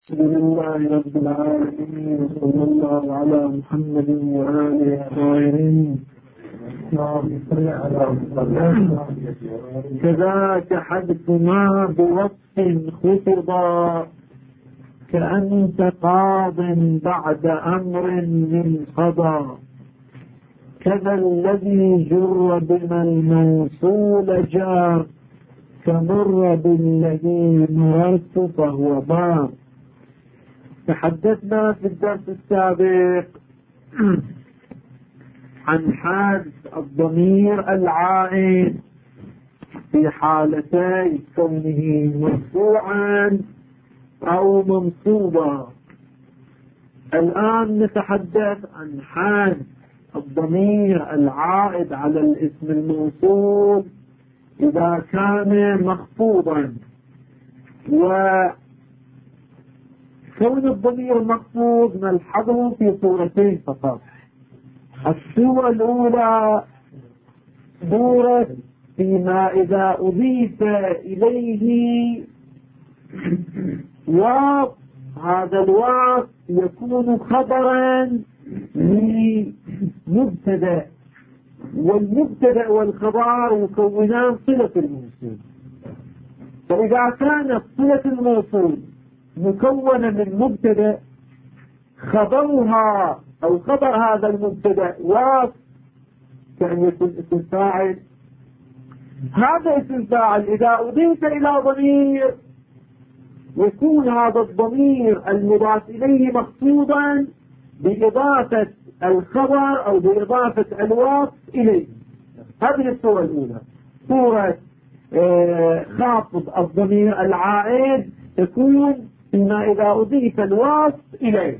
الحمد لله رب العالمين، وصلى الله على محمد وآله الطاهرين. كذاك حدث ما بوصف خطبا كأنت قاض بعد أمر من قضى، كذا الذي جر بما الموصول جار، كمر بالذي مررت فهو بار. تحدثنا في الدرس السابق عن حادث الضمير العائد في حالتي كونه مرفوعا أو منصوبا. الآن نتحدث عن حادث الضمير العائد على الاسم الموصول إذا كان مخفوضا. وكون الضمير مخفوض نلحظه في صورتين فقط. الصورة الأولى صورة فيما إذا أضيف إليه واو، هذا الواو يكون خبرا لمبتدأ، والمبتدأ والخبر يكونان صلة الموصول. فإذا كانت صلة الموصول مكونة من مبتدأ، خبرها أو خبر هذا المبتدأ واو كأن يكون اسم فاعل. هذا اسم فاعل إذا أضيف إلى ضمير يكون هذا الضمير المضاف إليه مقصودا بإضافة الخبر أو بإضافة الوصف إليه. هذه الصورة الأولى، صورة خافض الضمير العائد تكون فيما إذا أضيف الوصف إليه.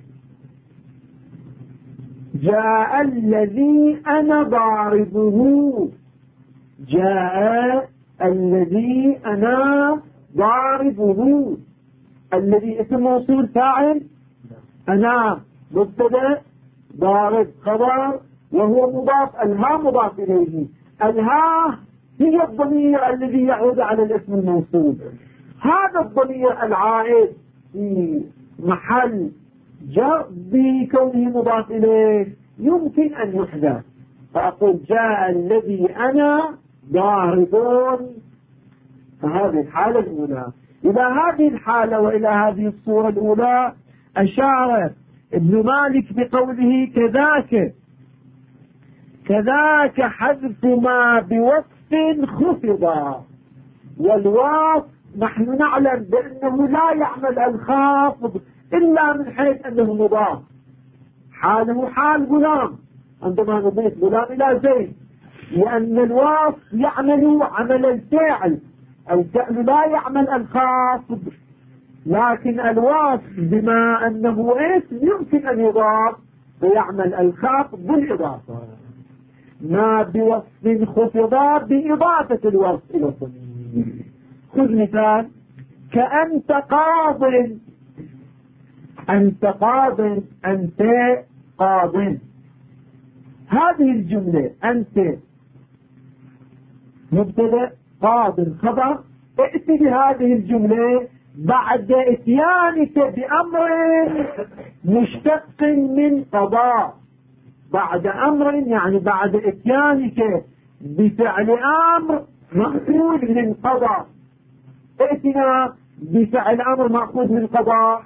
جاء الذي أنا ضاربه، جاء الذي أنا ضاربه. الذي اسم موصول فاعل، أنا مبتدأ، ضارب خبر، وهو مضاف، الها مضاف إليه. الها هي الضمير الذي يعود على الاسم الموصول. هذا الضمير العائد في محل جر بكونه مضاف إليه يمكن أن يحدث، فأقول جاء الذي أنا ضاربون. فهذه الحالة الأولى. إلى هذه الحالة وإلى هذه الصورة الأولى أشار ابن مالك بقوله كذاك حذف ما بوصف خفضا. والوصف نحن نعلم بأنه لا يعمل الخافض إلا من حيث أنه مضاف. حاله حال غلام، عندما نضيف غلام إلى زيد، لأن الوصف يعمل عمل الفعل، الفعل لا يعمل الخافض، لكن الوصف بما أنه اسم يمكن أن يضاف ويعمل الخافض بالإضافة. ما بوصف خفضا بإضافة الوصف إلى الضمير. خذ مثال: كأنت قاض، أنت قاض، أنت قاض. هذه الجملة أنت مبتدأ، قاض خبر. ائت بهذه الجملة بعد اتيانك بأمر مشتق من قضاء. بعد أمر يعني بعد اتيانك بفعل أمر مأخوذ من قضاء. ائتنا بفعل أمر مأخوذ من قضاء.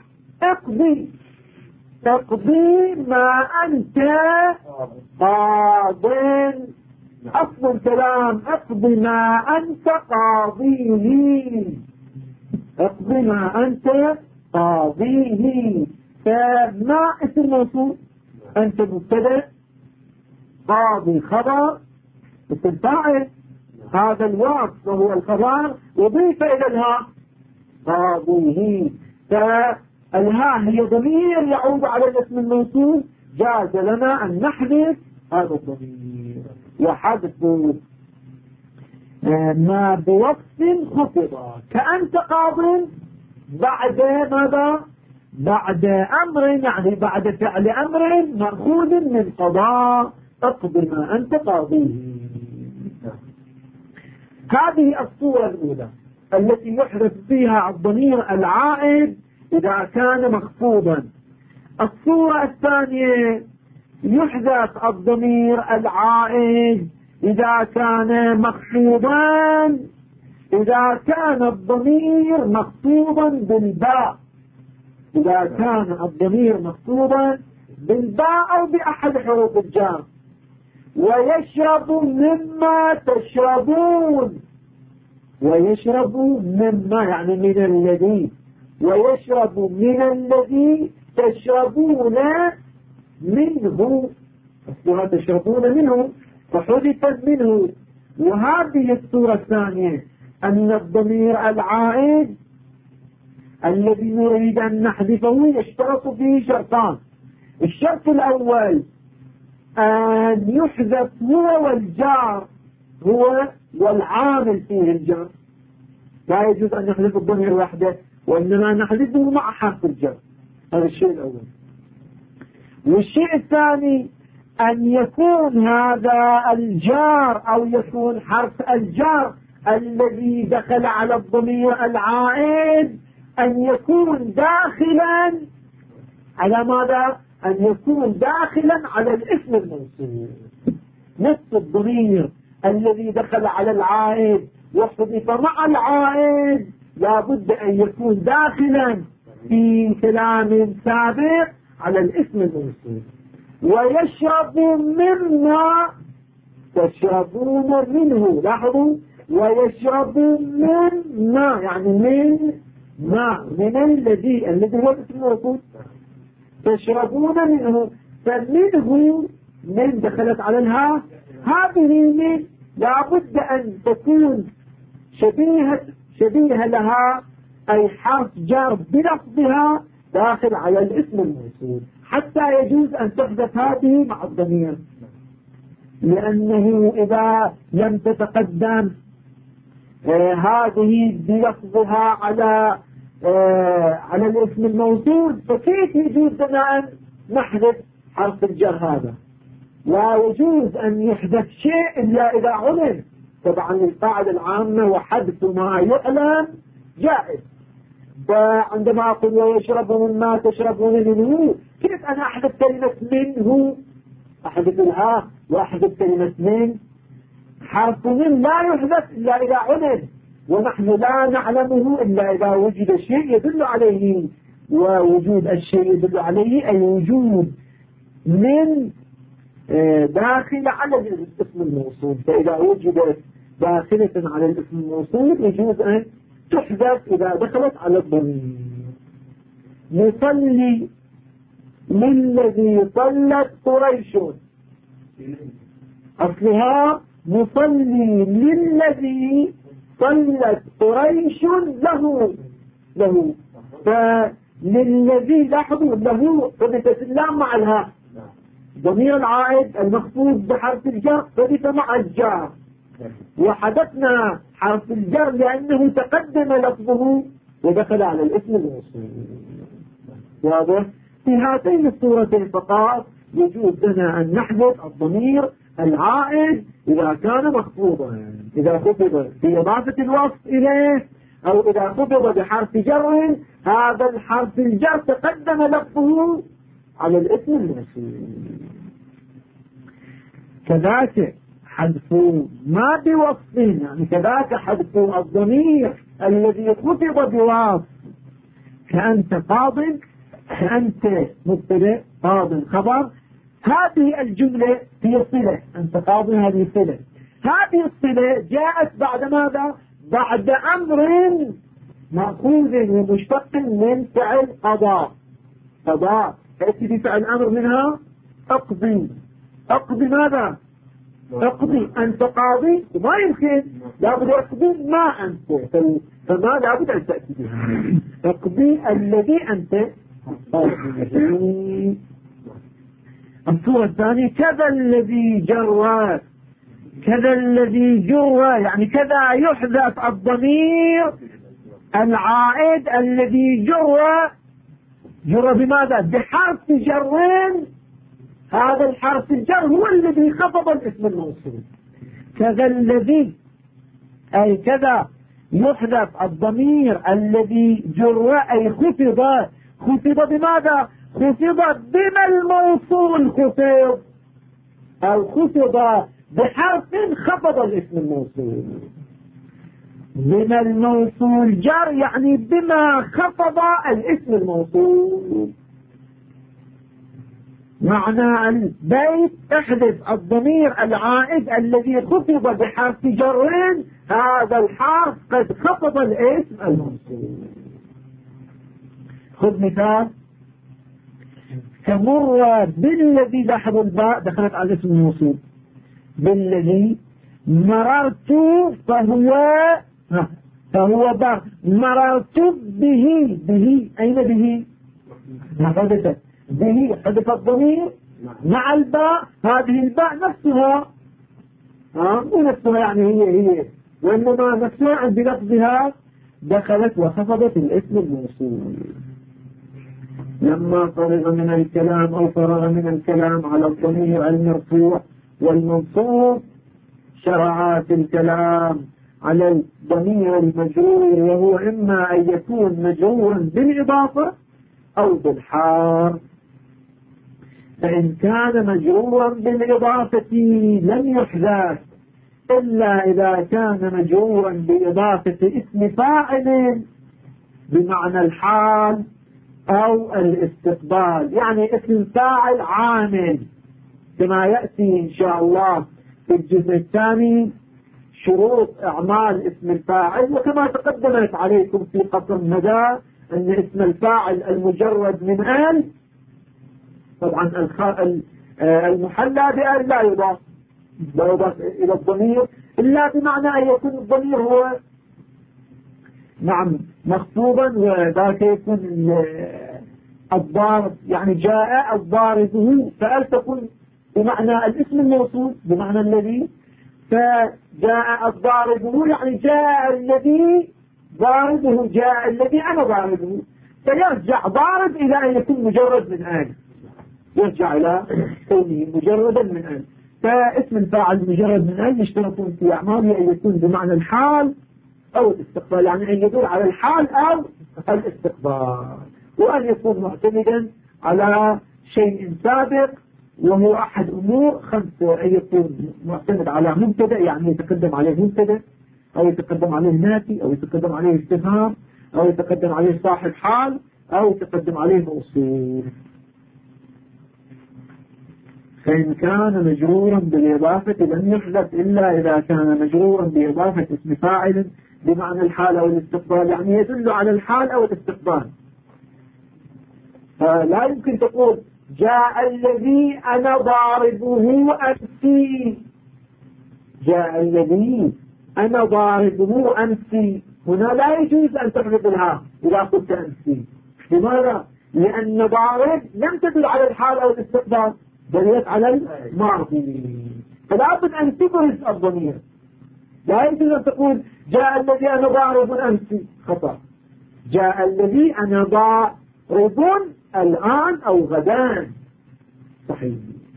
اقضي ما أنت قاض. أصل الكلام اقضي ما أنت قاضيه، اقضي ما أنت قاضيه. فما اسم موصول، أنت مبتدأ، قاضي خبر، اسم فاعل. هذا الوصف وهو الخبر يضيف إلى الها قاضيه. فالها هي ضمير يعود على الاسم الموصول. جاز لنا أن نحذف هذا الضمير. وحذف ما بوصف خفض كأنت قاض بعد ماذا؟ بعد أمر، يعني بعد فعل أمر مأخوذ من قضاء. اقضي ما أنت قاضيه. هذه الصورة الأولى التي يحذف فيها الضمير العائد إذا كان مخفوضا. الصورة الثانية يحذف الضمير العائد إذا كان مخفوضا، إذا كان الضمير مخفوضا بالباء، إذا كان الضمير مخفوضا بالباء أو بأحد حروف الجر. ويشرب مما تشربون، ويشرب مما يعني من الذي، ويشرب من الذي تشربون منه، أصلها تشربون منه فحذفت منه. وهذه الصورة الثانية أن الضمير العائد الذي نريد أن نحذفه يشترط فيه شرطان. الشرط الأول أن يحذف هو والجار، هو والعامل فيه الجر، لا يجوز أن نحذف الضمير وحده وإنما نحذفه مع حرف الجر. هذا الشيء الأول. والشيء الثاني أن يكون هذا الجار أو يكون حرف الجار الذي دخل على الضمير العائد أن يكون داخلا على ماذا؟ أن يكون داخلا على الاسم الموصول. نفس الضمير الذي دخل على العائد وحذف مع العائد لا بد أن يكون داخلا في كلام سابق على الاسم الموصول. ويشرب مما تشربون منه، لاحظوا، ويشرب مما يعني من ما، من الذي هو الاسم الموصول تشربون منه. فمنه من دخلت على الها، هذه من لابد أن تكون شبيهة لها أي حرف جر بلفظها داخل على الاسم الموصول حتى يجوز أن تحدث هذه مع الضمير، لأنه إذا لم تتقدم هذه بلفظها على الاسم الموصول فكيف يجوز لنا أن نحذف حرف الجر هذا؟ لا يجوز أن يحدث شيء إلا إذا علم. طبعا القاعدة العامة وحذف ما يعلم جائز. فعندما أقول ويشرب مما تشربون منه، كيف أنا أحذف كلمة منه؟ أحذف الها وأحذف كلمة من. حرف من لا يحذف إلا إذا علم، ونحن لا نعلمه إلا إذا وجد شيء يدل عليه، ووجود الشيء يدل عليه أي وجود من داخل على الاسم الموصول. فإذا وجدت داخلة على الاسم الموصول يجوز أن تحذف إذا دخلت على الضمير. نصلي للذي صلت قريش، أصلها نصلي للذي صلت قريش له. فللذي لاحظوا له حذفت اللام مع الهاء، ضمير العائد المخفوض بحرف الجر حذف مع الجار، وحذفنا حرف الجر لأنه تقدم لفظه ودخل على الاسم الموصول. واضح؟ في هاتين الصورتين فقط يجوز لنا أن نحذف الضمير العائد إذا كان مخفوضا، إذا خفض في إضافة الوصف إليه أو إذا خفض بحرف جر هذا الحرف الجر تقدم لفظه على الاسم الموصول. كذلك حذف ما بوصف، يعني كذلك حذف الضمير الذي خفض بوصف كأنت قاض، كأنت مبتدأ قاض خبر. هذه الجملة هي صلة، أنت قاض هذه صلة. هذه الصلة جاءت بعد ماذا؟ بعد أمر مأخوذ ومشتق من فعل قضاء. تأتي بفعل أمر منها أقضي ماذا؟ اقضي. أنت قاضي وما يمكن، لابد اقضي ما أنت، فما لابد أن تأتي بها. اقضي الذي أنت قاضي. الصورة الثانية كذا الذي جرى، يعني كذا يحذف الضمير العائد الذي جرى بماذا؟ بحرف جر. هذا الحرف الجر هو الذي خفض الاسم الموصول. كذا الذي أي كذا يحذف الضمير الذي جر أي خفض. خفض بماذا؟ خفض بما الموصول خفض، أو خفض بحرف خفض الاسم الموصول. بما الموصول جر يعني بما خفض الاسم الموصول. معنى البيت احذف الضمير العائد الذي خفض بحرف جر، هذا الحرف قد خفض الاسم الموصول. خذ مثال: كمر بالذي، لاحظوا الباء دخلت على الاسم الموصول. بالذي مررت فهو باء. مررت به. به أين به؟ حدثت به، حدث الضمير مع الباء. هذه الباء نفسها مو نفسها يعني هي وإنما نفسها بلفظها دخلت وخفضت الاسم الموصول. لما فرغ من الكلام أو فرغ من الكلام على الضمير المرفوع والمنصوب، شرع في الكلام على الضمير المجرور، وهو إما أن يكون مجرورا بالإضافة أو بالحال. فإن كان مجرورا بالإضافة لم يحذف إلا إذا كان مجرورا بإضافة اسم فاعل بمعنى الحال أو الاستقبال، يعني اسم فاعل عامل، كما يأتي إن شاء الله في الجزء الثاني شروط أعمال اسم الفاعل. وكما تقدمت عليكم في قصر الندى أن اسم الفاعل المجرد من آل، طبعا المحلى بآل لا يضاف إلى الضمير إلا بمعنى أن يكون الضمير هو نعم مخطوبا، وذاك يكون الضارب، يعني جاء الضاربه، فأل تكون بمعنى الاسم الموصول بمعنى الذي، فجاء الضاربه يعني جاء الذي ضاربه، جاء الذي أنا ضاربه، فيرجع ضارب إلى أن يكون مجرد من آل، يرجع إلى كونه مجردا من آل. فاسم الفاعل مجرد من آل يشترطون في أعماله أن يكون بمعنى الحال أو الاستقبال، يعني أن يدل على الحال أو الاستقبال، وأن يكون معتمدا على شيء سابق، وهو أحد أمور خمسة: أن يكون معتمد على مبتدأ، يعني يتقدم عليه مبتدأ، أو يتقدم عليه ناتي، أو يتقدم عليه استفهام، أو يتقدم عليه صاحب حال، أو يتقدم عليه موصول. فإن كان مجرورا بالإضافة لم يحذف إلا إذا كان مجرورا بإضافة اسم فاعل بمعنى الحال أو الاستقبال، يعني يدل على الحال أو الاستقبال. فلا يمكن تقول جاء الذي أنا ضاربه أمسي، جاء الذي أنا ضاربه أمسي، هنا لا يجوز أن تحذف الها إذا قلت أمسي. لماذا؟ لأن ضارب لم تدل على الحال أو الاستقبال، دلت على الماضي، فلا بد أن تبرز الضمير. لا يمكن أن تقول جاء الذي أنا ضارب أمسي، خطأ. جاء الذي أنا ضارب الآن أو غدا، صحيح.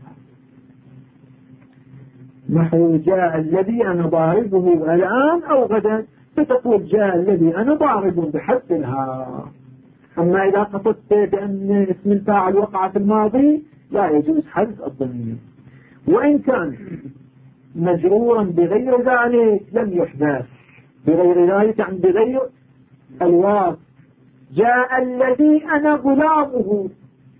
نحو جاء الذي أنا ضاربه الآن أو غدا، فتقول جاء الذي أنا ضارب بحذف الها. أما إذا قصدت بأن اسم الفاعل وقع في الماضي لا يجوز حذف الضمير. وإن كان مجرورا بغير ذلك لم يحذف. بغير ذلك يعني بغير الواو. جاء الذي أنا غلامه،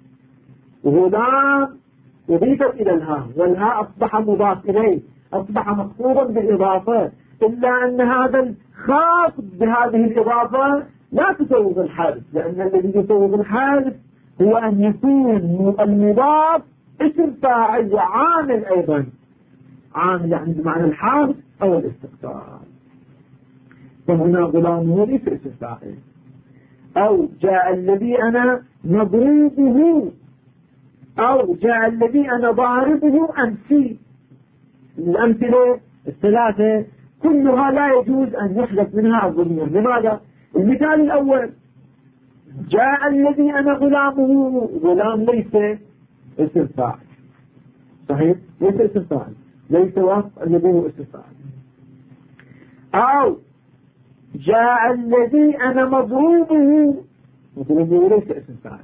غلام أضيفت إلى الهاء، والهاء أصبح مضاف إليه، أصبح مخفوضا بالإضافة، إلا أن هذا الخاص بهذه الإضافة لا تسوغ الحذف، لأن الذي يسوغ الحذف هو أن يكون المضاف اسم فاعل وعامل أيضا، عامل يعني بمعنى الحال أو الاستقبال. فهنا غلامه ليس اسم فاعل. أو جاء الذي أنا نضربه، أو جاء الذي أنا ضاربه أمسي. الأمثلة الثلاثة كلها لا يجوز أن يحدث منها الضمير. لماذا؟ المثال الأول جاء الذي أنا غلامه، غلام ليس اسم فاعل، صحيح؟ ليس اسم فاعل، ليس وصف الذي هو اسم فاعل. أو جاء الذي أنا مضروبه، مضروبه ليس اسم فاعل،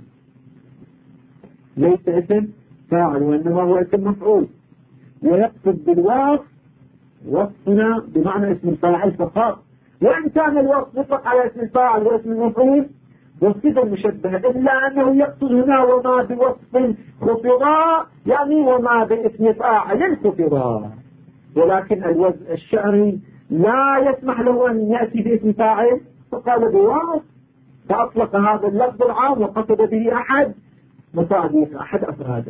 ليس اسم فاعل وإنما هو اسم مفعول، ويقصد بالوصف وصفنا بمعنى اسم الفاعل فقط، وإن كان الوصف يطلق على اسم الفاعل واسم المفعول والصفة المشبهة، إلا أنه يقصد هنا وما بوصف خفضا، يعني وما باسم فاعل خفضا، ولكن الوزن الشعري لا يسمح له أن يأتي باسم فاعل، فقال بوصف، فأطلق هذا اللفظ العام وقصد به أحد مصادق أحد أفراده.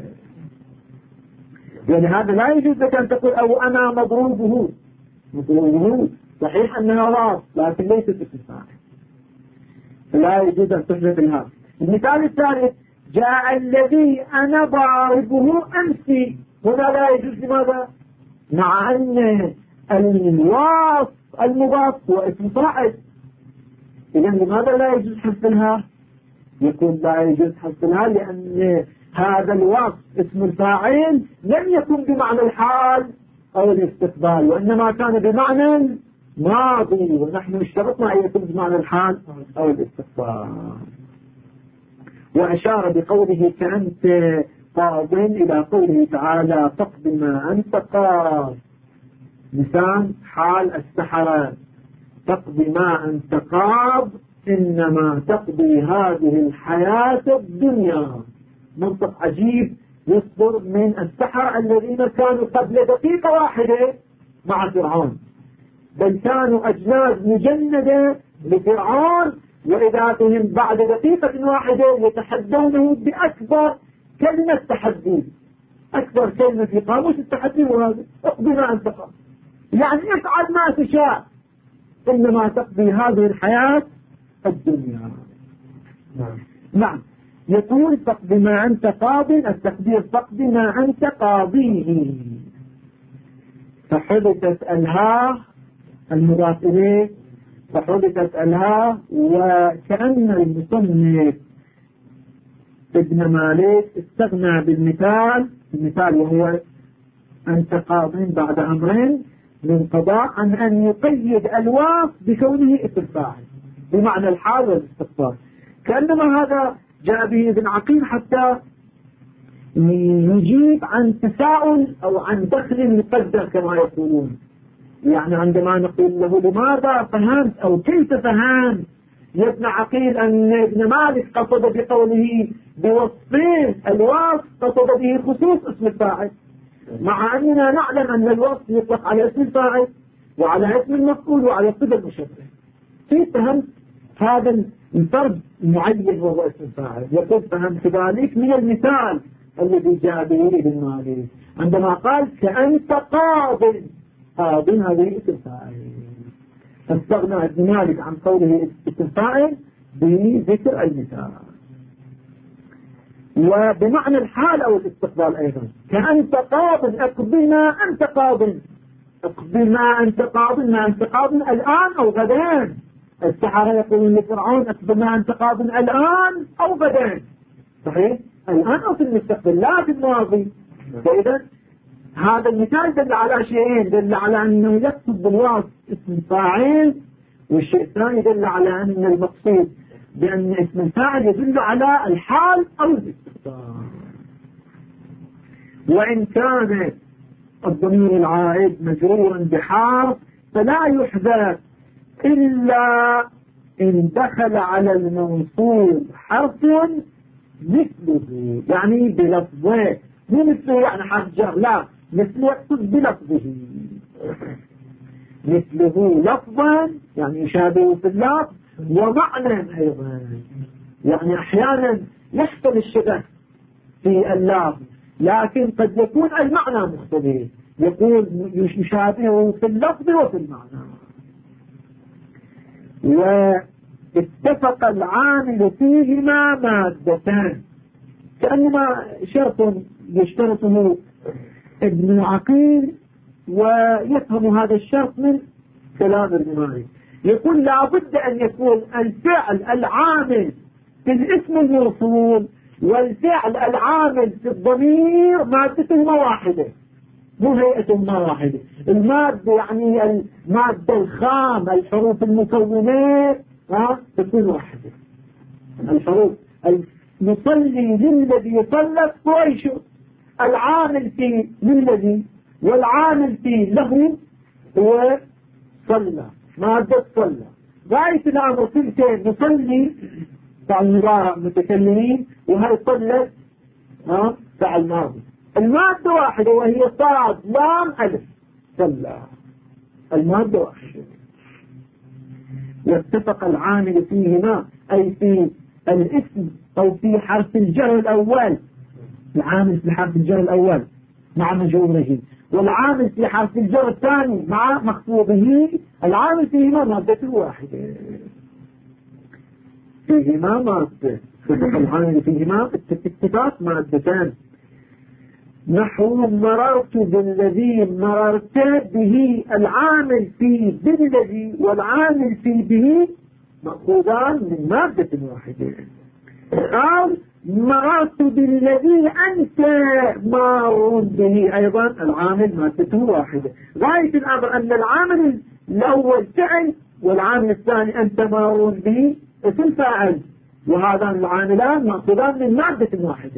يعني هذا لا يجوز لك أن تقول أو أنا مضروبه، مضروبه صحيح أنها وصف لكن ليست اسم فاعل، فلا يجوز أن تحدث الهاء. المثال الثالث جاء الذي أنا ضاربه أمسي، هنا لا يجوز. لماذا؟ مع أن الوصف المضاف هو اسم فاعل، إذن لماذا لا يجوز حذف الهاء؟ يقول لا يجوز حذف الهاء لأن هذا الوصف اسم الفاعل لم يكن بمعنى الحال أو الاستقبال، وإنما كان بمعنى ماضي، ونحن اشترطنا أن يكون بمعنى الحال أو الاستقبال. وأشار بقوله كأنت قاض إلى قوله تعالى تقضي ما أنت قاض، مثال حال السحرة، تقضي ما أنت قاض إنما تقضي هذه الحياة الدنيا. منطق عجيب يصدر من السحرة الذين كانوا قبل دقيقة واحدة مع فرعون، بل كانوا أجناد مجندة لفرعون، وإذا فهم بعد دقيقة واحدة يتحدونه بأكبر كلمة تحدي، أكبر كلمة في قاموس التحدي وهذا اقضي ما أنت قاض، يعني افعل ما تشاء إنما تقضي هذه الحياة الدنيا. نعم يقول تقضي ما أنت قاض، التقدير تقضي ما أنت قاضيه، فحدثت الهاء المضاف إليه، فحدثت الهاء، وكأن المصنف ابن مالك استغنى بالمثال، المثال وهو أنت قاض بعد أمرين من قضاء، عن أن يقيد الواف بكونه اسم فاعل بمعنى الحال والاستقبال، كأنما هذا جاء به ابن عقيل حتى يجيب عن تساؤل أو عن دخل مقدر كما يقولون. يعني عندما نقول له لماذا فهمت أو كيف فهمت يا ابن عقيل أن ابن مالك قصد بقوله بوصفين، الوصف قصد به خصوص اسم الفاعل، مع أننا نعلم أن الوصف يطلق على اسم الفاعل وعلى اسم المفعول وعلى الصفة المشبهة. كيف فهمت هذا الفرد المعين وهو اسم الفاعل؟ يقول فهمت ذلك من المثال الذي جاء به ابن مالك عندما قال كأنت قاض، قاض هذه اسم فاعل، فاستغنى ابن مالك عن قوله اسم فاعل بذكر المثال. وبمعنى الحال أو الاستقبال أيضا، كأنت قاض اقضي ما أنت قاض، اقضي ما أنت قاض، ما أنت قاض الآن أو غدا. السحرة يقولون لفرعون اقضي ما أنت قاض الآن أو غدا، صحيح الآن أو في المستقبل لا في الماضي. فإذا هذا المثال دل على شيئين، دل على أنه يقصد بالوصف اسم فاعل، والشيء الثاني دل على أن المقصود بأن اسم الفاعل يدل على الحال أو الاستقبال. وإن كان الضمير العائد مجرورا بحرف فلا يحذف إلا إن دخل على الموصول حرف مثله، يعني بلفظه، مو مثله يعني حرف جر، لا مثله يقصد بلفظه، مثله لفظا يعني يشابه في اللفظ، ومعنى أيضا، يعني أحيانا يحصل الشبه في اللفظ لكن قد يكون المعنى مختلف، يكون يشابهه في اللفظ وفي المعنى. واتفق العامل فيهما مادتان، كأنما شرط يشترطه ابن عقيل ويفهم هذا الشرط من كلام ابن مالك. يقول لابد أن يكون الفعل العامل في الاسم الموصول والفعل العامل في الضمير مادتهما واحدة، مو هيئة ما واحدة. المادة يعني المادة الخام، الحروف المكونات تكون واحدة. الحروف المصلي للذي صلت قريش، العامل في للذي والعامل في له هو صلى، مادة صلى. غاية الأمر كلتين، نصلي فعل مضارع متكلمين، وهي صلت فعل ماضي. المادة واحدة وهي صاد لام ألف، صلى، المادة واحدة. واتفق العامل فيهما، أي في الاسم أو في حرف الجر الأول، العامل في حرف الجر الأول مع مجروره، والعامل في حرف الجر الثاني مع مخفوضه، العامل فيهما مادة واحدة، فيهما مادة. اتفق العامل فيهما اتفاق مادتان. نحو مررت بالذي مررت به، العامل في بالذي والعامل في به مأخوذان من مادة واحدة. أو مررت بالذي أنت مار به، أيضا العامل مادته واحدة. غاية الأمر أن العامل الأول فعل، والعامل الثاني أنت مار به اسم فاعل، وهذان العاملان مأخوذان من مادة واحدة،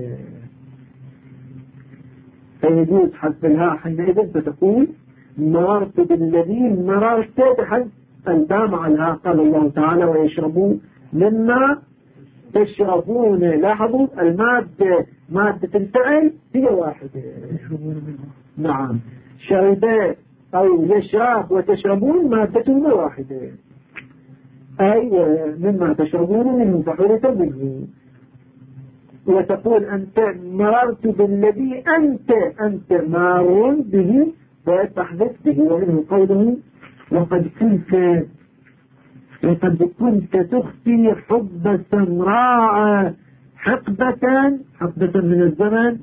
فيجوز حذف الهاء حينئذ، فتقول مررت بالذي مررت بحذف الباء مع الهاء. قال الله تعالى ويشربون مما تشربون. لاحظوا المادة مادة الفعل هي واحدة. نعم، شرب أو يشرب وتشربون مادتهما واحدة، أي مما تشربون منه فحولة منه. وتقول أنت مررت بالذي أنت مار به، فتحدث به. ومنه قوله وقد كنت تخفي حب سمراء حقبة من الزمن،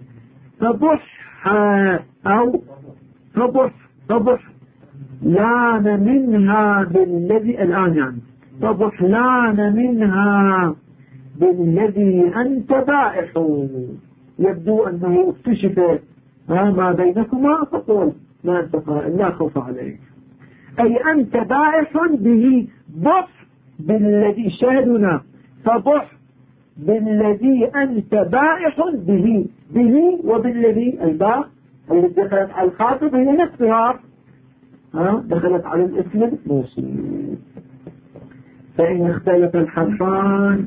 فبح لان منها بالذي الآن، يعني فبح لان منها بالذي أنت بائح. يبدو أنه اكتشف ما بينكما، فقل لا انتقى لا خوف عليك، أي أنت بائح به. بح بالذي شاهدنا، فبح بالذي أنت بائح به وبالذي الباء اللي دخلت على الخاطب هي نفسها دخلت على الاسم الموصول. فإن اختلف الحرفان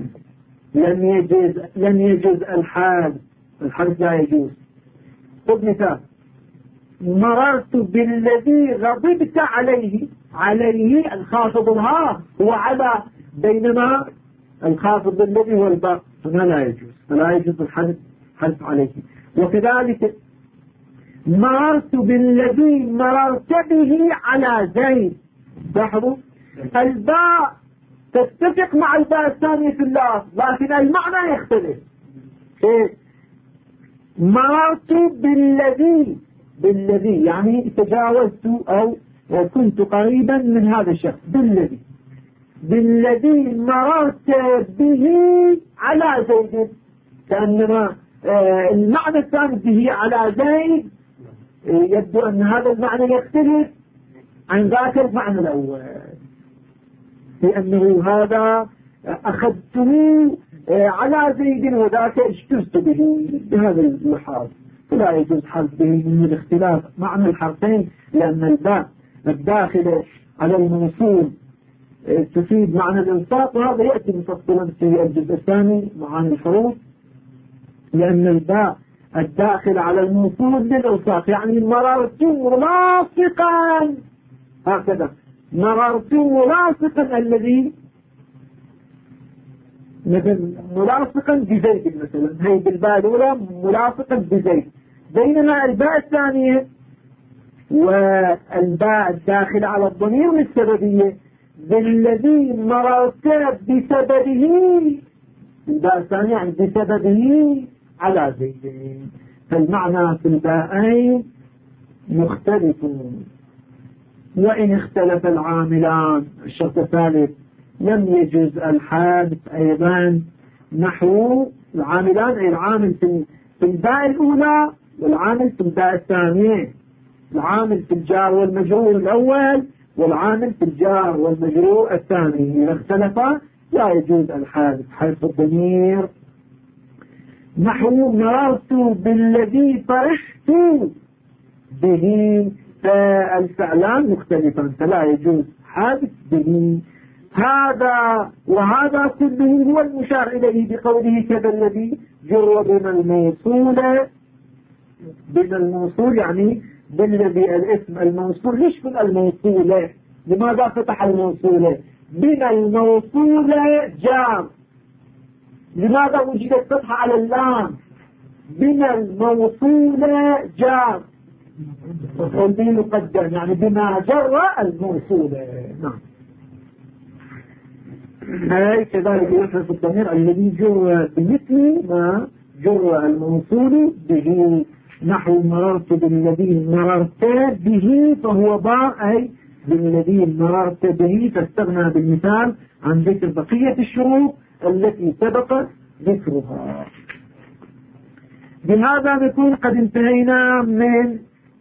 لم يجوز الحرف لا يجوز. خذ مثال: مررت بالذي غضبت عليه الخافض الها هو على، بينما الخافض الذي هو الباء، هنا لا يجوز، فلا يجوز الحذف عليه. وكذلك مررت بالذي مررت به على زيد، لاحظوا الباء تتفق مع الباء الثانية في اللفظ لكن المعنى يختلف. مررت بالذي يعني تجاوزت أو كنت قريبا من هذا الشخص، بالذي مررت به على زيد، كأنما المعنى الثاني به على زيد يبدو أن هذا المعنى يختلف عن ذاك المعنى الأول، لأنه هذا أخذته على زيد وذاك اشترت به بهذا المحاضر، فلا يجوز حذف به من الاختلاف معنى الحرفين، لأن الباء الداخل على الموصول تفيد معنى الإلصاق، وهذا يأتي مفصلا في الجزء الثاني معاني الحروف، لأن الباء الداخل على الموصول للإلصاق، يعني مررت ملاصقا، هكذا مررت ملاصقا الذي مثل ملاصقا بزيد مثلا، هي بالباء الأولى ملاصقا بزيد، بينما الباء الثانية والباء الداخل على الضمير للسببية بالذي مررت بسببه، الباء الثانية يعني بسببه على زيد، فالمعنى في الباءين مختلف. وإن اختلف العاملان، الشرط الثالث لم يجوز الحذف أيضا، نحو العاملان أي العامل في الباء الأولى والعامل في الباء الثانية. العامل في الجار والمجرور الأول والعامل في الجار والمجرور الثاني إذا اختلفا لا يجوز الحذف حذف الضمير. نحو مررت بالذي فرحت به، فالفعلان مختلفان فلا يجوز حذف به. هذا وهذا كله هو المشار إليه بقوله كذا الذي جر بما الموصول يعني بالذي الاسم الموصول. ليش من الموصولة؟ لماذا فتح الموصولة؟ بما الموصولة جار. لماذا وجدت فتحة على اللام؟ بما الموصولة جار والدين مقدم يعني بما جر الموصولة. نعم. هاي كذلك يحرص الضمير الذي جر بمثل ما جر الموصول به. نحو مررت بالذي مررت به فهو باء أي بالذي مررت به، فاستغنى بالمثال عن ذكر بقية الشروط التي سبقت ذكرها. بهذا نكون قد انتهينا من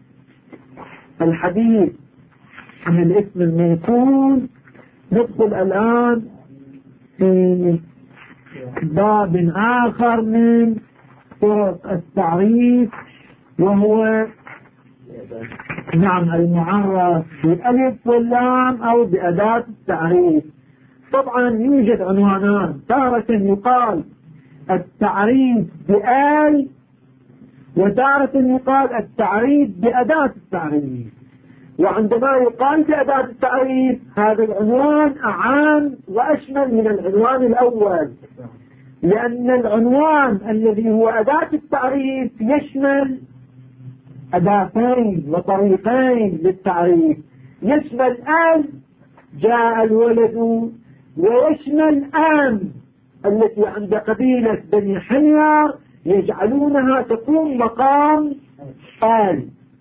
الحديث عن الاسم الموصول. ندخل الآن في باب آخر من طرق التعريف، وهو نعم المعرف بالألف واللام أو بأداة التعريف. طبعا يوجد عنوانان، تارة يقال التعريف بآل، وتارة يقال التعريف بأداة التعريف. وعندما يقال بأداة التعريف هذا العنوان أعام وأشمل من العنوان الأول، لأن العنوان الذي هو أداة التعريف يشمل أداتين وطريقين للتعريف. يشمل آل جاء الولد، ويشمل آن التي عند قبيلة بني حمير يجعلونها تقوم مقام آل.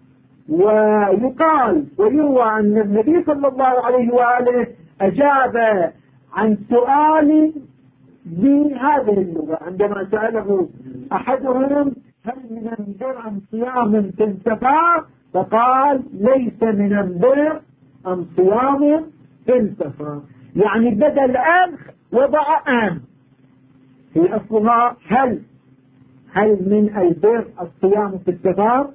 ويقال ويروى أن النبي صلى الله عليه وآله أجاب عن سؤال بهذه اللغة عندما سأله أحدهم هل من البر أم صيام في السفر؟ فقال ليس من البر أم صيام في السفر، يعني بدل أن وضع آن. هي أصلها هل من البر الصيام في السفر؟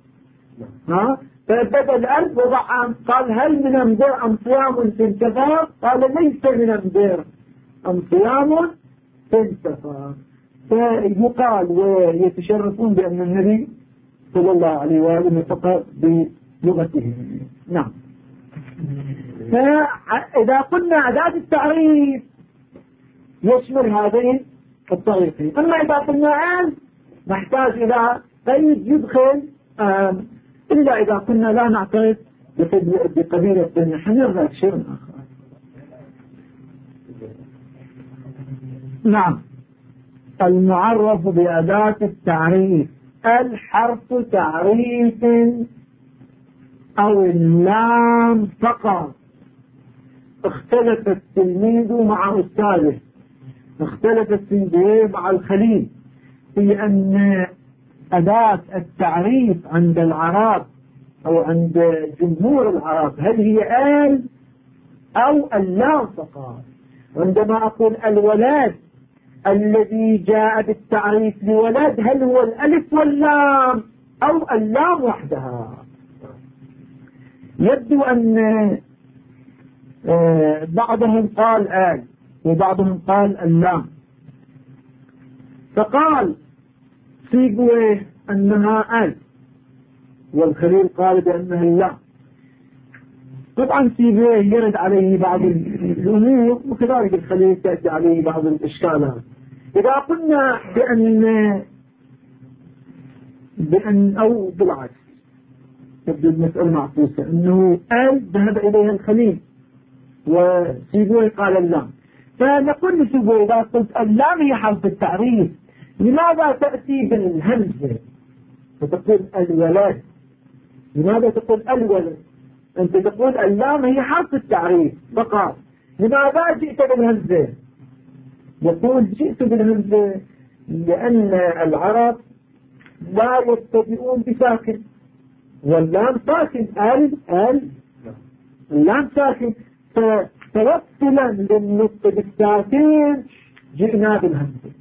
فبدل أن وضع آن، قال هل من البر أم صيام في السفر؟ قال ليس من البر أم صيام في السفر. فيقال ويتشرفون بأن النبي صلى الله عليه وآله فقط بلغته. نعم. فإذا قلنا أداة التعريف يشمل هذين الطريقين. أما إذا قلنا آن نحتاج إلى قيد يدخل إلا إذا كنا لا نعترف بقبيلة بني حمير ذات شيء آخر. نعم. المعرف بأداة التعريف الحرف تعريف أو اللام فقط. اختلف التلميذ مع أستاذه، اختلف السيدي مع الخليل في أن أداة التعريف عند العرب أو عند جمهور العرب هل هي آل أو اللام فقط. عندما أقول الولد الذي جاء بالتعريف لولد هل هو الألف واللام أو اللام وحدها؟ يبدو أن بعضهم قال آل وبعضهم قال اللام، فقال سيبويه أنها آل والخليل قال بأنها اللام. طبعا سيبويه يرد عليه بعض الأمور وكذلك الخليل تأتي عليه بعض الإشكالات. إذا قلنا بأن أو بالعكس تبدو المسألة معكوسة أنه آل ذهب إليها الخليل وسيبويه قال اللام، فنقول لسيبويه إذا قلت اللام هي حرف التعريف لماذا تأتي بالهمزة فتقول الولد؟ لماذا تقول الولد؟ أنت تقول اللام هي حرف التعريف فقط، لماذا جئت بالهمزة؟ يقول جئت بالهمزة لأن العرب لا يتبعون بساكن، واللام ساكن اللام ساكن، فتوصلا للنطق بالساكن جئنا بالهمزة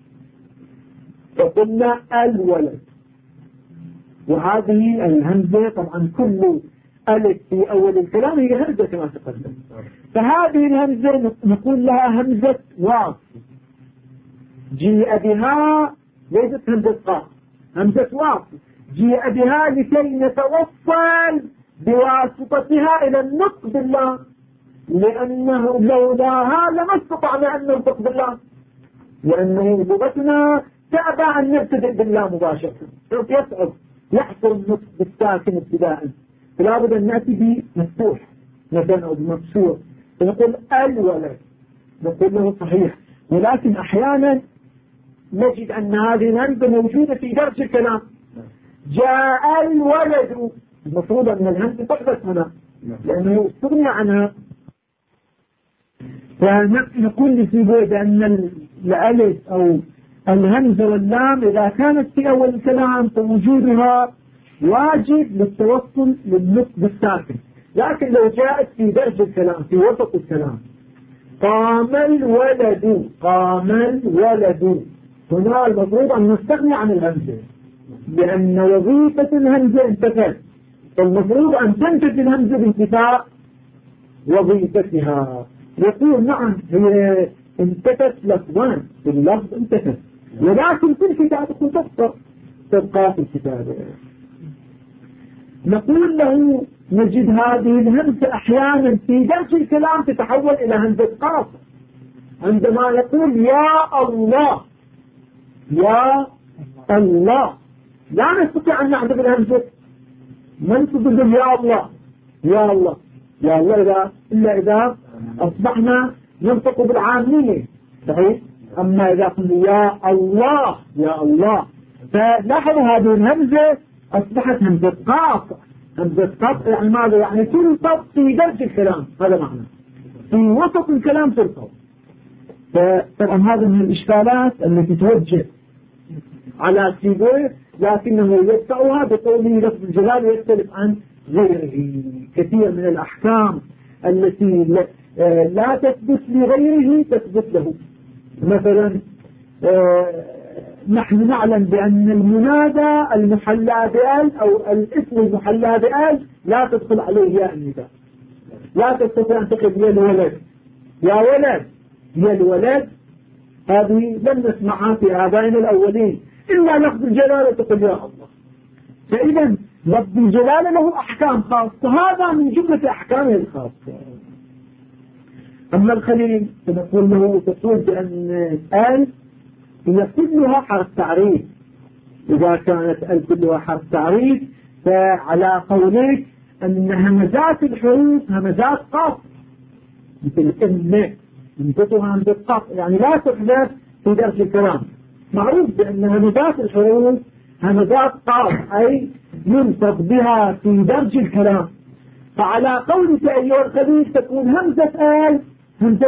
فقلنا الولد. وهذه الهمزة طبعا كل ألف في أول الكلام هي همزة كما تقدم، فهذه الهمزة نقول لها همزة واصل جيء بها، ليست همزة قاف، همزة واصل جيء بها لكي نتوصل بواسطتها إلى النطق بالله، لأنه لولاها لما استطعنا أن ننطق بالله، لأنه لغتنا تأبى أن نبتدئ بالله مباشرة، يصعب يحصل النطق بالساكن ابتداء، فلا بد أن نأتي بمفتوح مثلا أو بمكسور، فنقول الولد نقول له صحيح. ولكن أحيانا نجد أن هذه الهمزة موجودة في درج الكلام، جاء الولد، المفروض أن الهمزة تحدث هنا لأنه استغني عنها، فنقول لسيبوي بأن الألف أو الهمزة واللام إذا كانت في أول الكلام فوجودها واجب للتوصل للنطق بالساكن، لكن لو جاءت في درج الكلام في وسط الكلام قام الولد هنا المفروض أن نستغني عن الهمزة، لأن وظيفة الهمزة انتفت، فالمفروض أن تنتج الهمزة بانتفاء وظيفتها. يقول نعم هي انتفت لفظان، في اللفظ انتفت، ولكن في الكتاب تبقى في الكتاب. نقول له نجد هذه الهمزة أحيانا في درج الكلام تتحول إلى همزة قاف، عندما يقول يا الله لا نستطيع أن نعرف الهمزة، ما نستطيع يا الله إلا إذا أصبحنا ننطق بالعامية، صحيح؟ أما إذا قلنا يا الله فلاحظوا هذه الهمزة أصبحت همزة قاف، يعني ماذا؟ يعني تلطف في درج الكلام، هذا معنى في وسط الكلام تلطف. فطبعا هذا من الإشكالات التي توجه على سيبويه، لكنه يدفعها بقوله لفظ الجلال يختلف عن غيره. كثير من الأحكام التي لا تثبت لغيره تثبت له. مثلا نحن نعلم بأن المنادى المحلى بأل أو الاسم المحلى بأل لا تدخل عليه يا النداء، لا تستطيع أن تقول يا الولد، هذه لم نسمعها في آبائنا الأولين، إلا لفظ الجلالة تقول يا الله. فإذا لفظ الجلالة له أحكام خاصة، هذا من جملة أحكامه الخاصة. أما الخليل فنقول له تقول بأن آل هي كلها حرف تعريف، إذا كانت آل كلها حرف تعريف فعلى قولك أن همزات الحروف همزات قاف، مثل إن ينطقها همزة قاف، يعني لا تحدث في درس الكلام. معروف بأن همزات الحروف همزات قاف، أي ينطق بها في درج الكلام، فعلى قولك أيها الخليل تكون همزة آل همزة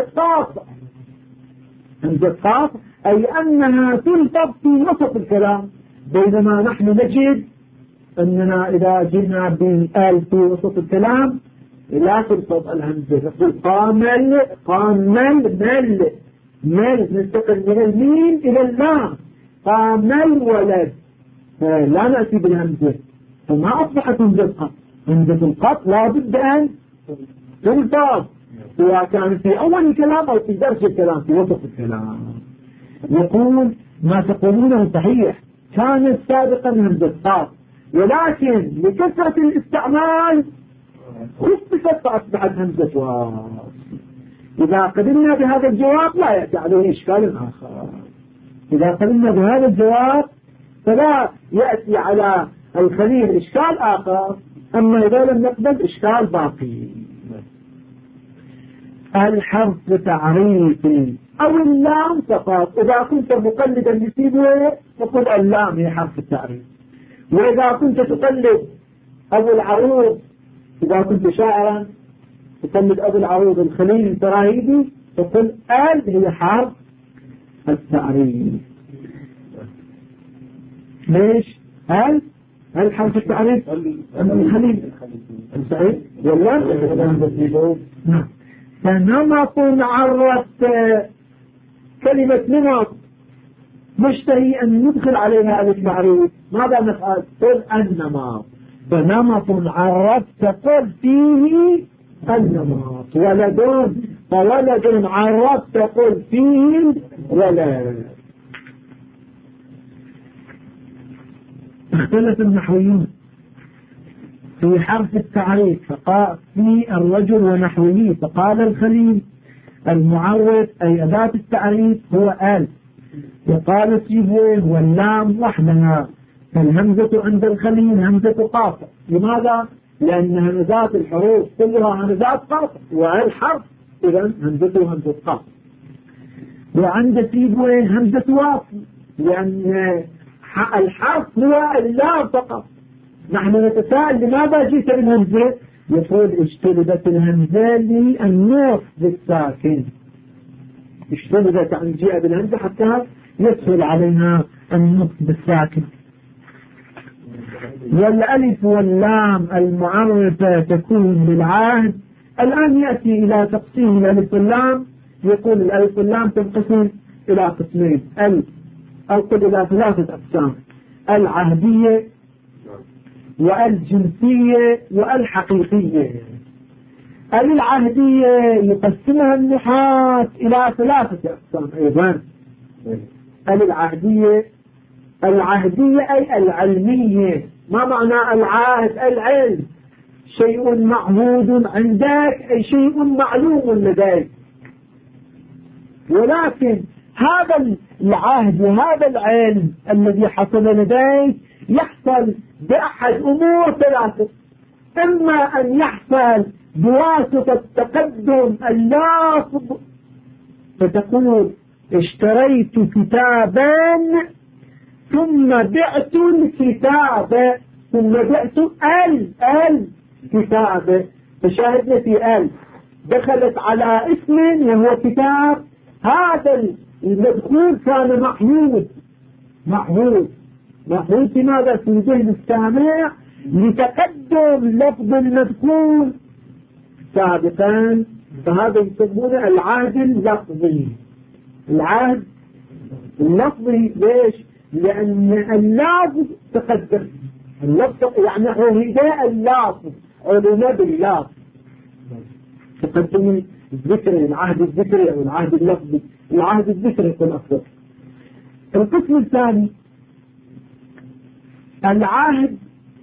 قاف، أي أنها تنطق في وسط الكلام، بينما نحن نجد أننا إذا جئنا بآل في وسط الكلام لا تنطق الهمزة، نقول قامل نستقل من الميم إلى اللام، قام الولد، لا نأتي بالهمزة، فما أصبحت همزة القط لا بد أن تنطق، سواء كان في أول الكلام أو في درس الكلام في وسط الكلام. يقول ما تقولونه صحيح، كانت سابقا همزة قاف، ولكن لكثرة الاستعمال خففت فأصبحت همزة واو. إذا قبلنا بهذا الجواب لا يأتي عليه إشكال آخر، إذا قبلنا بهذا الجواب فلا يأتي على الخليل إشكال آخر، أما إذا لم نقبل إشكال باقي. الحرف تعريف أو اللام فقط، إذا كنت مقلدا لسيبويه فقل اللام هي حرف التعريف، وإذا كنت تقلد أبو العروض، إذا كنت شاعرا تقلد أبو العروض الخليل الفراهيدي فقل آل هي حرف التعريف. ليش؟ آل هل حرف التعريف الخليل صحيح ولا نعم. فنمط عرفت كلمة نمط مشتهي أن ندخل عليها التعريف، ماذا نفعل؟ قل النمط. فنمط عرفت قل فيه النمط. ولد فولد عرفت قل فيه ولد. اختلف النحويون في حرف التعريف فقال في الرجل ونحوه، فقال الخليل المعرف أي أداة التعريف هو آل، وقال سيبويه واللام وحدها، فالهمزة عند الخليل همزة قاطع. لماذا؟ لأن همزات الحروف كلها همزات قاطع، والحرف إذن همزته همزة قاطع. وعند سيبويه همزة واصل، لأن الحرف هو اللام فقط. نحن نتساءل لماذا جئت بالهمزة؟ يقول اجتلبت الهمزة للنص بالساكن، اجتلبت عن جاء بالهمزة حتى يسهل عليها النص بالساكن. والألف واللام المعرفة تكون بالعهد. الآن يأتي إلى تقسيم الألف واللام، يقول الألف واللام تنقسم إلى قسمين، أو قل إلى 3 أقسام: العهدية والجنسية والحقيقية. العهدية يقسمها النحاة إلى 3 أقسام أيضا. العهدية أي العلمية. ما معنى العهد؟ العلم، شيء معهود عندك أي شيء معلوم لديك، ولكن هذا العهد وهذا العلم الذي حصل لديك يحصل بأحد أمور 3: إما أن يحصل بواسطة تقدم اللفظ، فتقول اشتريت كتابا ثم بعت الكتاب، ثم بعت الكتاب، فشاهدنا في دخلت على اسم وهو كتاب. هذا المدخول كان محمود لماذا؟ في ذهن السامع لتقدم لفظ المدخول سابقا، فهذا يسمونه العهد اللفظي. العهد اللفظي ليش؟ لأن اللفظ تقدم، اللفظ يعني عهد اللفظ، علم باللفظ، تقدم الذكري، العهد الذكري أو العهد اللفظي. العهد الذكري يكون أفضل. القسم الثاني العهد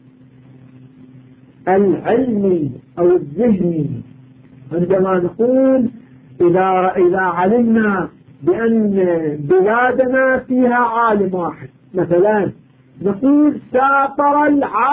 العلمي أو الذهني، عندما نقول إذا علمنا بأن بلادنا فيها عالم واحد مثلا، نقول سافر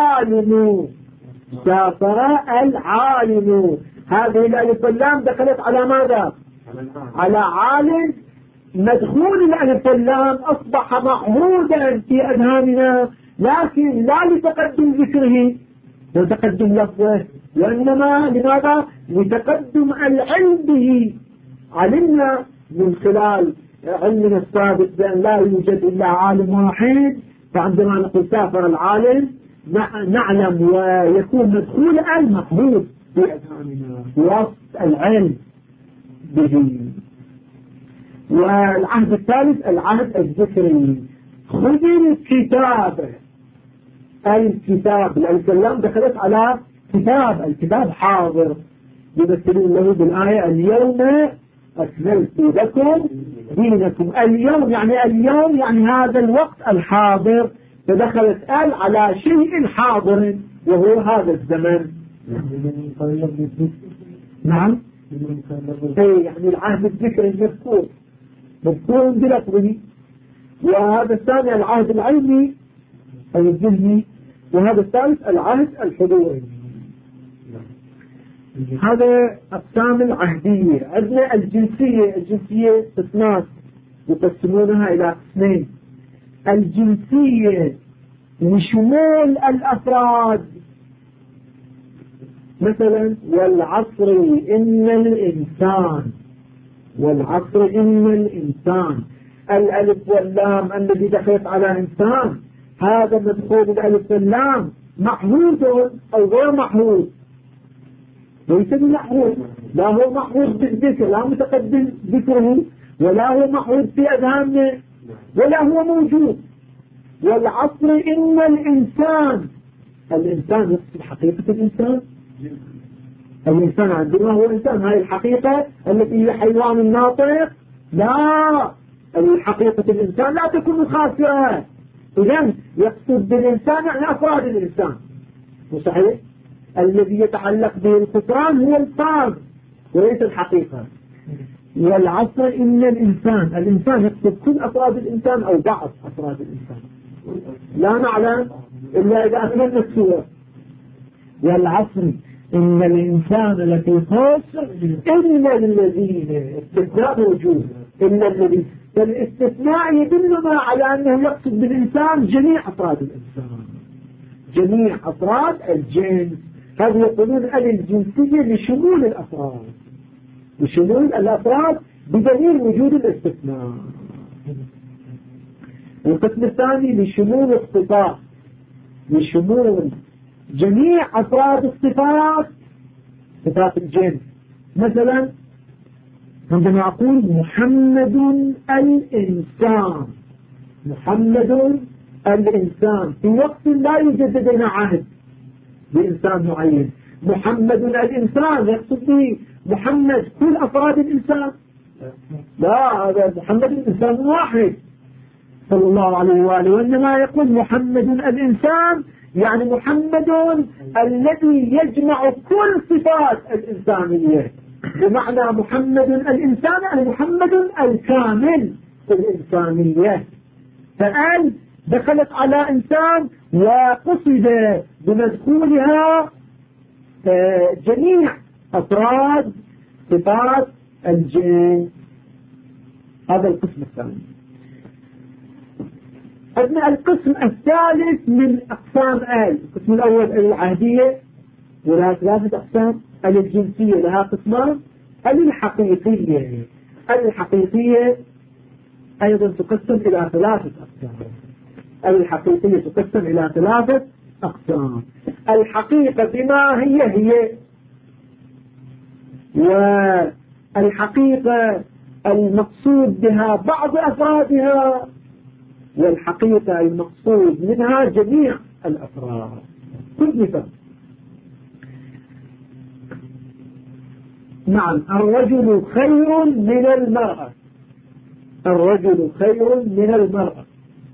العالم. هذه الألف واللام دخلت على ماذا؟ على عالم. مدخول الألف واللام أصبح معهودا في أذهاننا، لكن لا لتقدم ذكره وتقدم لفظه، وإنما لماذا؟ لتقدم العلم به. علمنا من خلال علمنا السابق بأن لا يوجد إلا عالم واحد، فعندما نقول سافر العالم نعلم ويكون مدخول المحبوب في أذهاننا وسط العلم به. والعهد الثالث العهد الذكري. خذ الكتاب الكلام دخلت على الكتاب حاضر، يمثلون له بالآية اليوم أكملت لكم دينكم. اليوم يعني هذا الوقت الحاضر، فدخلت على شيء حاضر وهو هذا الزمن. نعم، يعني العهد الذكري المذكور بلفظه. وهذا الثاني العهد العلمي أو الذهني، وهذا الثالث العهد الحضوري. هذا أقسام العهدية. عندنا الجنسية قسمان يقسمونها إلى قسمين: الجنسية لشمول الأفراد، مثلا والعصر إن الإنسان، الألف واللام الذي دخلت على إنسان هذا مدخول الألف واللام محمود أو غير محمود؟ ليس بمحمود، لا هو محمود بالذكر، لا متقدم ذكره، ولا هو محمود في أذهاننا، ولا هو موجود. والعصر إن الإنسان يقصد حقيقة الإنسان. الإنسان عندما هو إنسان، هاي الحقيقة التي هي حيوان الناطق، لا، الحقيقة الإنسان لا تكون خاسرة. إذن يقصد بالإنسان يعني أفراد الإنسان، صحيح؟ الذي يتعلق به الخسران هو الفرد وليس الحقيقة. والعصر إن الإنسان يقصد كل أفراد الإنسان أو بعض أفراد الإنسان، لا نعلم إلا إذا أكملنا السورة. والعصر إن الإنسان لفي خسر إلا الذين، استثناء موجود، إلا الذين، فالاستثناء يدلنا على أنه يقصد بالإنسان جميع أفراد الإنسان، جميع أفراد الجنس. هذا يقولون الجنسية لشمول الأفراد، لشمول الأفراد بدليل وجود الاستثناء. القسم الثاني لشمول الصفات، لشمول جميع أفراد الصفات، صفات الجنس. مثلا عندما أقول محمد الإنسان، محمد الإنسان في وقت لا يوجد لدينا عهد بإنسان معين، محمد الإنسان يقصد به محمد كل أفراد الإنسان؟ لا، هذا محمد الإنسان واحد صلى الله عليه وآله، وإنما يقول محمد الإنسان يعني محمد الذي يجمع كل صفات الإنسانية، بمعنى محمد الإنسان يعني محمد الكامل في الإنسانية. فقال دخلت على إنسان وقصد بمدخولها جميع أفراد صفات الجنس. هذا القسم الثاني. أبناء القسم الثالث من أقسام القسم الأول العهدية ولها 3 أقسام، الجنسية لها قسمان، الحقيقية. الحقيقية أيضا تقسم إلى 3 أقسام. الحقيقية تقسم إلى 3 أقسام. الحقيقة بما هي، والحقيقة المقصود بها بعض أفرادها، والحقيقة المقصود منها جميع الأفراد. كل مثال. نعم، الرجل خير من المرأة، الرجل خير من المرأة.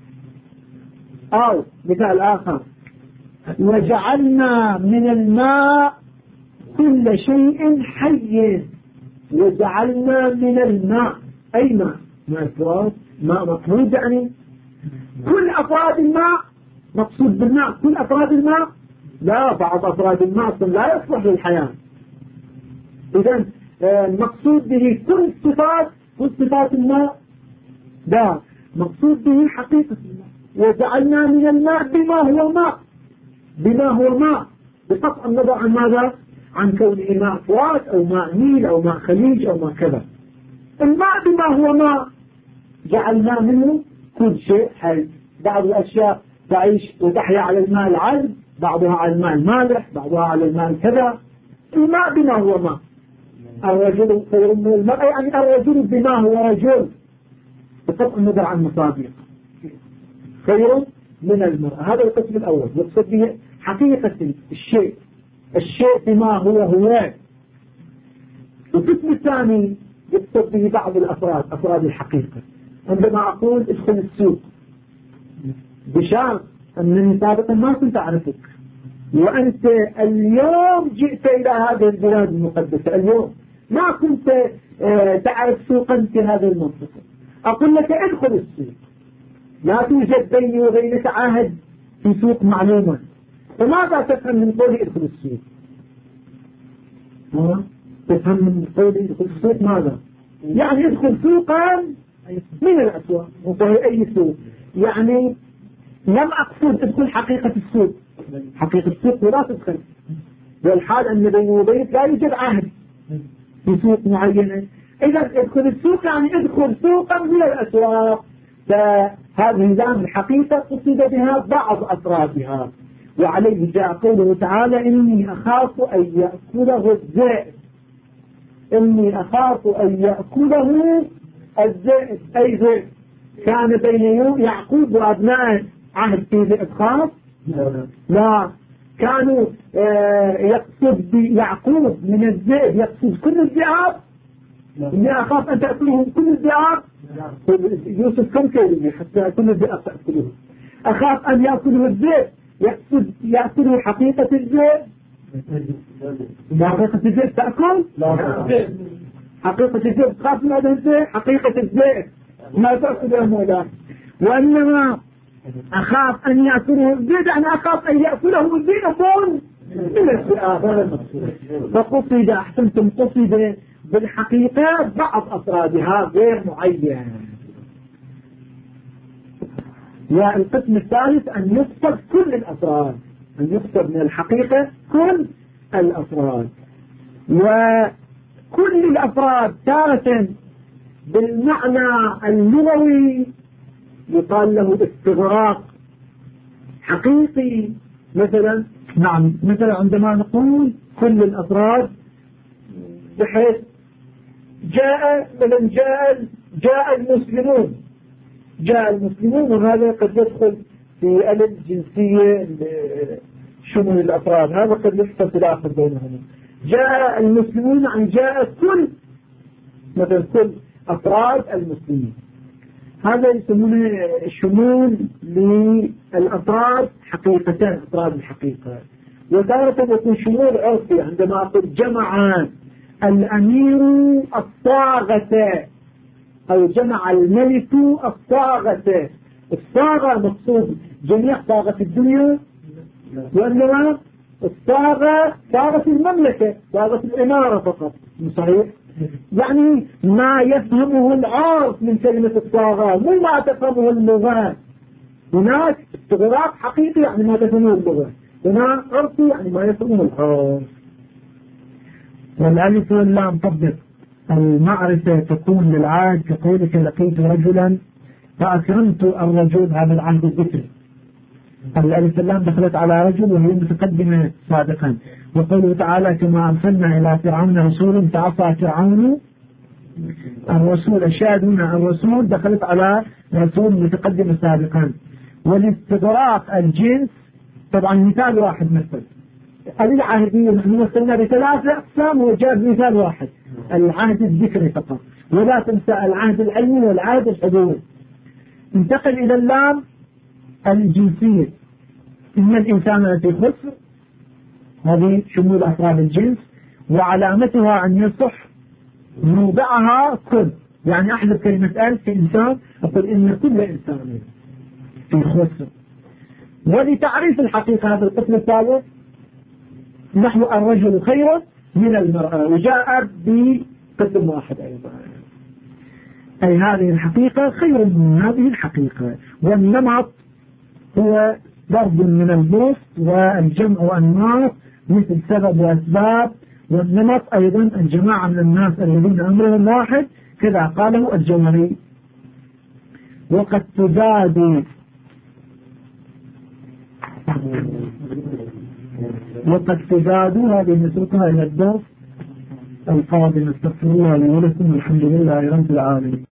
أو مثال آخر، وجعلنا من الماء كل شيء حي. وجعلنا من الماء أي ماء؟ ماء الفرات، ماء مطلوب، يعني كل أفراد الماء مقصود بالماء كل أفراد الماء؟ لا، بعض أفراد الماء لا يصلح للحياة. إذن المقصود به كل صفات الماء، لا، مقصود به حقيقة الماء. وجعلنا من الماء بما هو ماء، بما هو ماء بقطع النظر عن ماذا؟ عن كونه ماء فرات أو ماء نيل أو ماء خليج أو ماء كذا. الماء بما هو ماء جعلنا منه كل شيء حي. بعض الأشياء تعيش وتحيا على الماء العذب، بعضها على الماء المالح، بعضها على الماء كذا. الماء بما هو ماء. الرجل خير من المرأة يعني الرجل بما هو رجل بقطع النظر عن مصادر خير من المرأة. هذا القسم الأول يقصد به حقيقة الشيء بما هو. القسم الثاني يقصد به بعض الأفراد، أفراد الحقيقة. عندما أقول ادخل السوق بشرط أنني سابقا ما كنت أعرفك، وأنت اليوم جئت إلى هذه البلاد المقدسة، اليوم ما كنت تعرف سوقا في هذه المنطقة، أقول لك ادخل السوق، لا توجد بيني وبينك عهد في سوق معلومة، فماذا تفهم من قولي ادخل السوق؟ تفهم من قولي ادخل السوق ماذا؟ يعني ادخل سوقا من الأسواق، وهي أي سوق، يعني لم أقصد ادخل حقيقة السوق، حقيقة السوق ولا تدخل، والحال أن بيني وبينك لا يوجد عهد في سوق معينة. إذا ادخل السوق يعني ادخل سوقا من الأسواق. هذه لام الحقيقة قصد بها بعض أفرادها، وعليه جاء قوله تعالى إني أخاف أن يأكله الذئب. إني أخاف أن يأكله الذئب، أي ذئب كان بين يعقوب وأبنائه عهد في ذئب خاص؟ لا، كانوا يقصد يعقوب من الذئب يقصد كل الذئاب. إني أخاف أن تأكله كل الذئاب. يوسف كم كلمة حتى كل الذئاب تأكله؟ أخاف أن يأكله الذئب يقصد يأكله حقيقة الذئب. حقيقة الذئب تأكل؟ حقيقة الذئب خاف من هذا الذئب. حقيقة الذئب ما تأكل أمولا، وإنما أخاف أن يأكله الذئب يعني أخاف أن يأكله الذئب من الذئاب. فقصد أحسنتم قصد بالحقيقة بعض أفرادها غير معين. والقسم الثالث أن يقصد كل الأفراد، أن يقصد من الحقيقة كل الأفراد. وكل الأفراد تارة بالمعنى اللغوي يقال له استغراق حقيقي. مثلا نعم، مثلا عندما نقول كل الأفراد بحيث جاء المسلمون، جاء المسلمون، وهذا قد يدخل في الجنسية شمول الأفراد، هذا قد يحصل تداخل بينهم. جاء المسلمون يعني جاء كل مثلا كل أفراد المسلمين، هذا يسمونه شمول للأفراد حقيقتان، أفراد الحقيقة. وتارة يكون شمول عرفي عندما أقول جمع الأمير الصاغة أو جمع الملك الصاغة. الصاغة مقصود جميع صاغة الدنيا، وإنما الصاغة صاغة المملكة، صاغة الإمارة فقط. صحيح؟ يعني ما يفهمه العرف من كلمة الصاغة مو ما تفهمه اللغة. هناك استغراق حقيقي يعني ما تفهمه اللغة، هناك عرفي يعني ما يفهمه العرف. والألف واللام طبق المعرفة تكون للعهد، كقولك لقيت رجلا فأكرمت الرجل، هذا العهد الذكري. الألف واللام دخلت على رجل وهي متقدمة سابقا. وقوله تعالى كما أرسلنا إلى فرعون رسولا فعصى فرعون الرسول. الشاهد هنا الرسول دخلت على رسول متقدم سابقا. والاستغراق الجنس طبعا مثال واحد مثل العهدية، نحن مثلنا بثلاثة أقسام وجاب مثال واحد العهد الذكري فقط. ولا تنسى العهد العلمي والعهد الحضوري. انتقل إلى اللام الجنسية، إن الإنسان التي خسر، هذه شمول أفراد الجنس. وعلامتها أن يصح موضعها كل، يعني أحذف كلمة ألف في إنسان أقول إن كل إنسان في خسر. ولتعريف الحقيقة هذا القسم الثالث نحو الرجل خير من المرأة، وجاء بقسم واحد أيضا، أي هذه الحقيقة خير من هذه الحقيقة. والنمط هو ضرب من البسط، والجمع والناس مثل سبب وأسباب. والنمط أيضا الجماعة من الناس الذين أمرهم واحد، كذا قاله الجوهري. وقد تزاد هذه نسبتها إلى الدرس القادم. استغفر الله لي ولكم، الحمد لله رب العالمين.